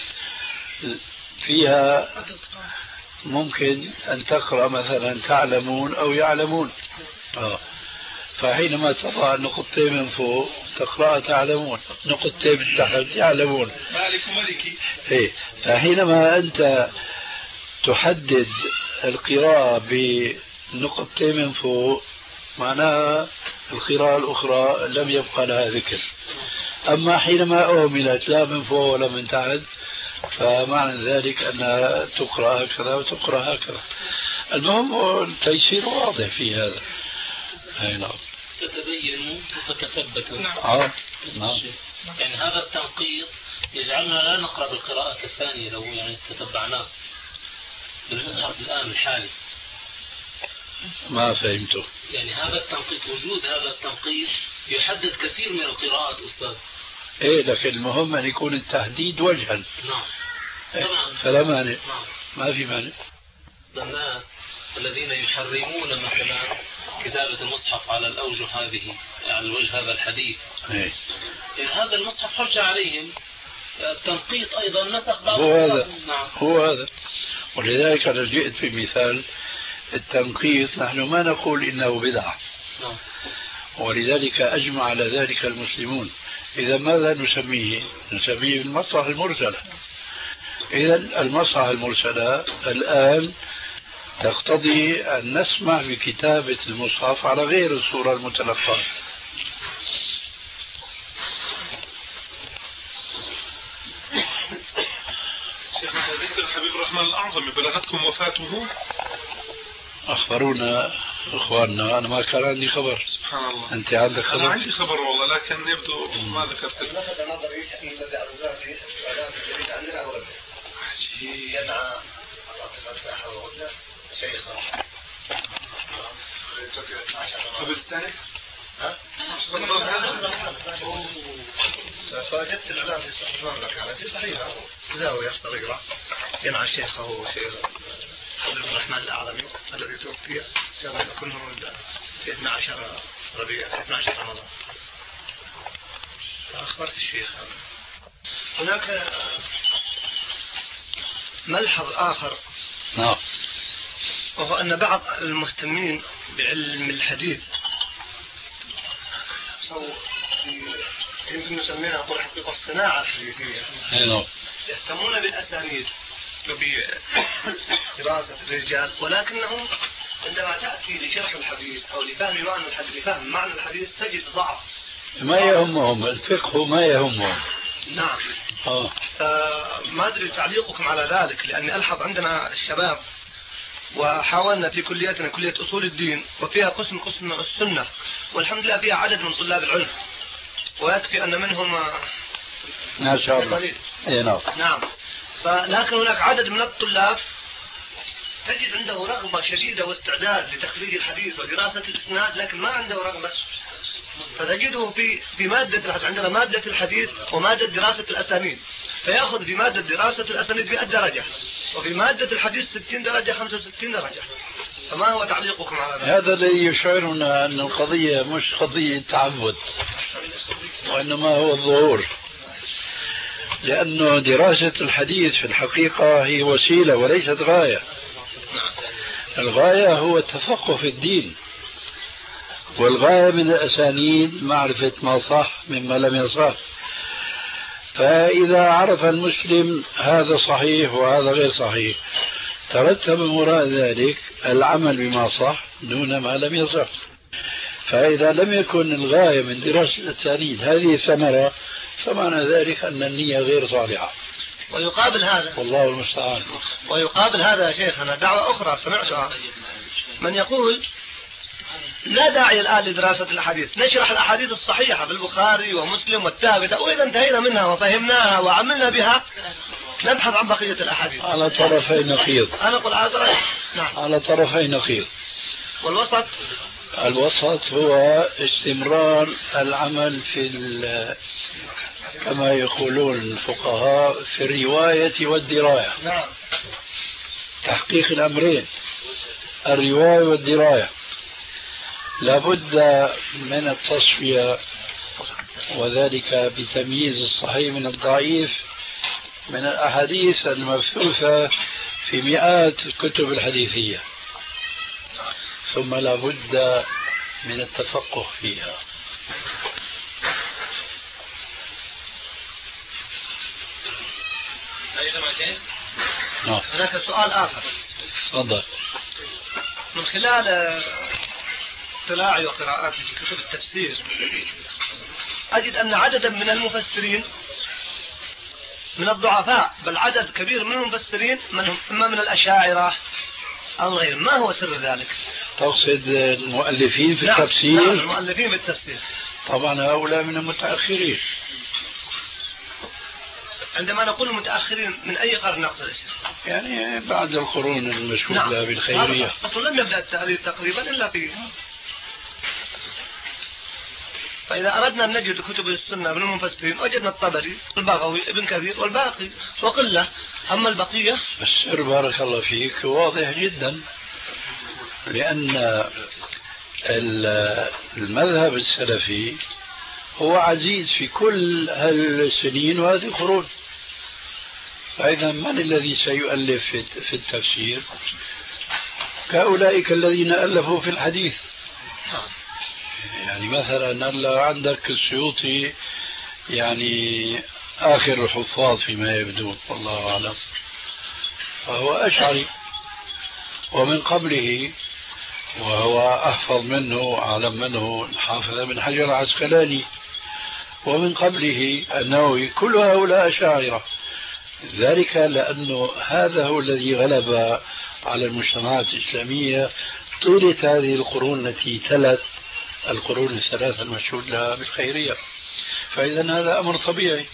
فيها ممكن أن تقرأ مثلا تعلمون أو يعلمون، آه. فحينما تضع نقطتين من فوق تقرأ تعلمون، نقطتين من تحت يعلمون. مالك ملكي. إيه. فحينما أنت تحدد القراءة بنقطتين من فوق معناها القراءة الأخرى لم يبقى لها ذكر. أما حينما أهملت لا من فوق ولا من تحت فمعنى ذلك أنها تقرأ هكذا وتقرأ هكذا. المهم التيسير واضح في هذا. أي نعم. تتبين وتتثبت. نعم. آه. نعم. يعني هذا التنقيط يجعلنا لا نقرأ بالقراءة الثانية لو يعني تتبعناه بالمصحف الآن الحالي. ما فهمته. يعني هذا التنقيط، وجود هذا التنقيط يحدد كثير من القراءات أستاذ. إيه لكن المهم أن يكون التحديد وجها. نعم. إيه. فلا مانع. نعم. ما في مانع. الناس الذين يحرمون مثلا كتابة المصحف على الأوجه هذه، على الوجه هذا الحديث. إيه. يعني هذا المصحف حجة عليهم. التنقيط أيضا نسخ بعض. هو هذا. نعم. هو هذا. ولذلك أنا جئت في مثال التنقيط، نحن ما نقول إنه بدعة. نعم. ولذلك أجمع على ذلك المسلمون. إذا ماذا نسميه؟ نسميه المصحف المرسلة. إذا المصحف المرسلة الآن تقتضي أن نسمح بكتابة المصحف على غير الصورة المتلقاة. شيخنا ذكر الحبيب الرحمن الأعظم بلغتكم وفاته؟ أخبرونا إخواننا، أنا ما كان عندي خبر. سبحان الله. أنت عندك خبر؟ أنا عندي خبر والله، لكن يبدو ما ذكرت. لفت نظري أن الذي أرزاه في الإعلام الجديد عندنا أولده يدعى شيخا. قبل الثاني؟ ها؟ فوجدت الإعلام في صحيح المملكة على في صحيحة زاوية يقرأ ينعى شيخه شيخ عبد الرحمن الأعظمي الذي توفي سنة كنا في اثني عشر ربيع في اثني عشر رمضان. فأخبرت الشيخ. هناك ملحظ آخر. نعم. وهو أن بعض المهتمين بعلم الحديث أو يمكن نسميها طول حقيقة الصناعة الحديثية يهتمون بالأسانيد وبدراسة الرجال، ولكنهم عندما تأتي لشرح الحديث أو لفهم معنى الحديث لفهم معنى الحديث تجد ضعف. ما يهمهم الفقه، ما يهمهم. نعم. آه. فما أدري تعليقكم على ذلك، لأني ألحظ عندنا الشباب وحاولنا في كليتنا كلية أصول الدين وفيها قسم قسم السنة، والحمد لله فيها عدد من طلاب العلم ويكفي أن منهم ما شاء الله. نعم. نعم. فلكن هناك عدد من الطلاب تجد عنده رغبة شديدة واستعداد لتخريج الحديث ودراسة الإسناد، لكن ما عنده رغبة. فتجده في في مادة الحديث، عندنا مادة الحديث ومادة دراسة الأسانيد، فيأخذ في مادة دراسة الأسانيد مئة درجة وفي مادة الحديث ستين درجة خمسة وستين درجة. فما هو تعليقكم على هذا؟ هذا الذي يشعرنا أن القضية مش قضية تعبد وإنما هو الظهور، لأنه دراسة الحديث في الحقيقة هي وسيلة وليست غاية. الغاية هو التفقه في الدين، والغاية من الأسانيد معرفة ما صح مما لم يصح. فإذا عرف المسلم هذا صحيح وهذا غير صحيح ترتب من وراء ذلك العمل بما صح دون ما لم يصح. فإذا لم يكن الغاية من دراسة الأسانيد هذه ثمرة فمعنى ذلك أن النية غير صالحة. ويقابل هذا والله المستعان. ويقابل هذا يا شيخنا دعوة أخرى سمعتها من يقول لا داعي الآن لدراسة الأحاديث، نشرح الأحاديث الصحيحة في البخاري ومسلم والثابتة، وإذا انتهينا منها وفهمناها وعملنا بها نبحث عن بقية الأحاديث. على طرفي نقيض. أنا أقول هذا. نعم. على طرفي نقيض. والوسط الوسط هو استمرار العمل في كما يقولون الفقهاء في الرواية والدراية. نعم. تحقيق الأمرين، الرواية والدراية. لابد من التصفية، وذلك بتمييز الصحيح من الضعيف من الأحاديث المبثوثة في مئات الكتب الحديثية، ثم لابد من التفقه فيها. نعم. هناك سؤال آخر. تفضل. من خلال اطلاعي وقراءاتي في كتب التفسير أجد أن عددا من المفسرين من الضعفاء، بل عدد كبير من المفسرين منهم إما من الأشاعرة أو غيرهم. ما هو سر ذلك؟ تقصد المؤلفين في نعم. التفسير؟ نعم، المؤلفين في التفسير. طبعا هؤلاء من المتأخرين. عندما نقول متأخرين من أي قرن نقصد؟ يعني بعد القرون المشهود نعم. لها بالخيرية. أصلا لم يبدأ التأليف تقريبا إلا في. فإذا أردنا أن نجد كتب السنة من المفسرين وجدنا الطبري والبغوي ابن كثير والباقي وقلة. أما البقية السر بارك الله فيك واضح جدا، لأن المذهب السلفي هو عزيز في كل هالسنين وهذه القرون. فإذا من الذي سيؤلف في التفسير؟ كأولئك الذين ألفوا في الحديث. يعني مثلا هلا عندك السيوطي يعني آخر الحفاظ فيما يبدو والله أعلم، فهو أشعري، ومن قبله وهو أحفظ منه أعلم منه الحافظ بن حجر العسقلاني، ومن قبله النووي، كل هؤلاء أشاعرة. ذلك لأنه هذا هو الذي غلب على المجتمعات الإسلامية طيلة هذه القرون التي تلت القرون الثلاثة المشهود لها بالخيرية. فإذا هذا أمر طبيعي.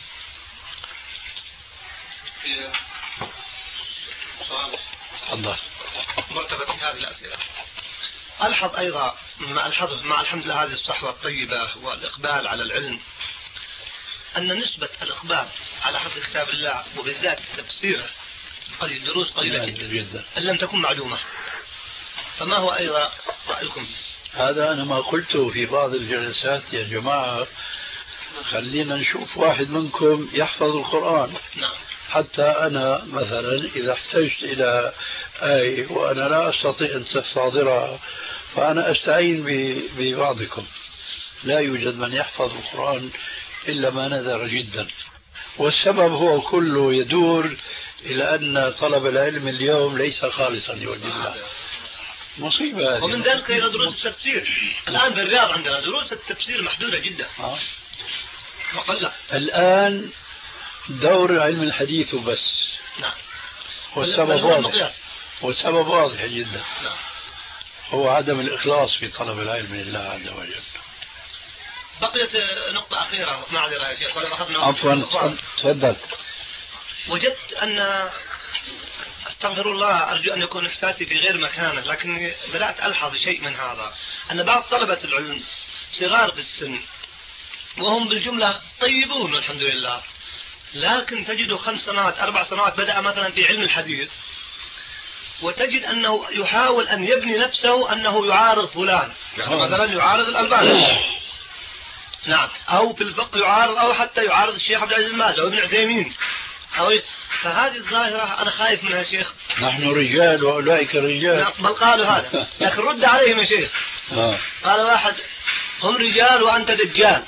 تفضل. مرتبط هذه الأسئلة. ألحظ أيضا ما ألحظه مع الحمد لله هذه الصحوة الطيبة والإقبال على العلم أن نسبة الإقبال على حفظ كتاب الله وبالذات تفسيره قليل، دروس قليلة جدا أن لم تكن معلومة. فما هو أيضا رأيكم؟ هذا أنا ما قلته في بعض الجلسات، يا جماعة خلينا نشوف واحد منكم يحفظ القرآن. نعم. حتى أنا مثلا إذا احتجت إلى آية وأنا لا أستطيع أن أستحضرها فأنا أستعين ببعضكم. لا يوجد من يحفظ القرآن إلا ما نذر جدا، والسبب هو كله يدور إلى أن طلب العلم اليوم ليس خالصا لوجه الله. مصيبة. ومن ذلك إلى دروس التفسير. الآن في الرياض عندنا دروس التفسير محدودة جدا. آه. وقلة. الآن دور علم الحديث بس. نعم. والسبب واضح. والسبب واضح جدا. نعم. هو عدم الإخلاص في طلب العلم لله عز وجل. بقيت نقطة أخيرة معذرة يا شيخ ولا أخذنا. عفوا تفضل. وجدت أن استغفر الله أرجو أن يكون إحساسي في غير مكانه، لكني بدأت ألحظ شيء من هذا، أن بعض طلبة العلم صغار في السن وهم بالجملة طيبون والحمد لله، لكن تجد خمس سنوات أربع سنوات بدأ مثلا في علم الحديث وتجد أنه يحاول أن يبني نفسه أنه يعارض فلان، يعني مثلا يعارض الألباني. نعم. أو في الفقه يعارض، أو حتى يعارض الشيخ عبد العزيز الماز أو ابن عثيمين. فهذه الظاهرة أنا خايف منها شيخ. نحن رجال وأولئك رجال. بل قالوا هذا، لكن رد عليهم يا شيخ. آه. قال واحد هم رجال وأنت دجال.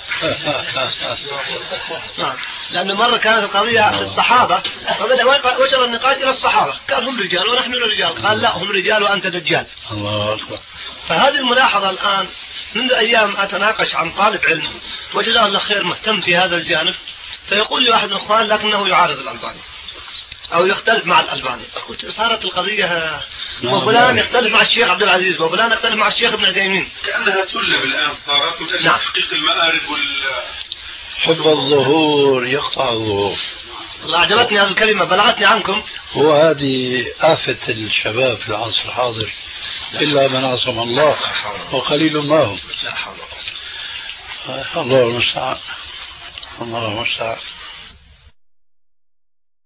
نعم. لأنه مرة كانت القضية الصحابة فبدأ وصل النقاش إلى الصحابة، قال هم رجال ونحن رجال، قال لا هم رجال وأنت دجال. الله أكبر. فهذه الملاحظة الآن منذ أيام أتناقش عن طالب علم وجزاه الله خير مهتم في هذا الجانب، فيقول لي واحد من الأخوان لكنه يعارض الألباني أو يختلف مع الألباني. صارت القضية وفلان يختلف مع الشيخ عبد العزيز وفلان يختلف مع الشيخ ابن عثيمين، كأنها سلم الآن صارت وتجد تحقيق المآرب وال حب الظهور يقطع الظهور. والله أعجبتني هذه الكلمة بلغتني عنكم. هو هذه آفة الشباب في العصر الحاضر، إلا من عصم الله وقليل ما هم. لا حول. الله المستعان. الله المستعان.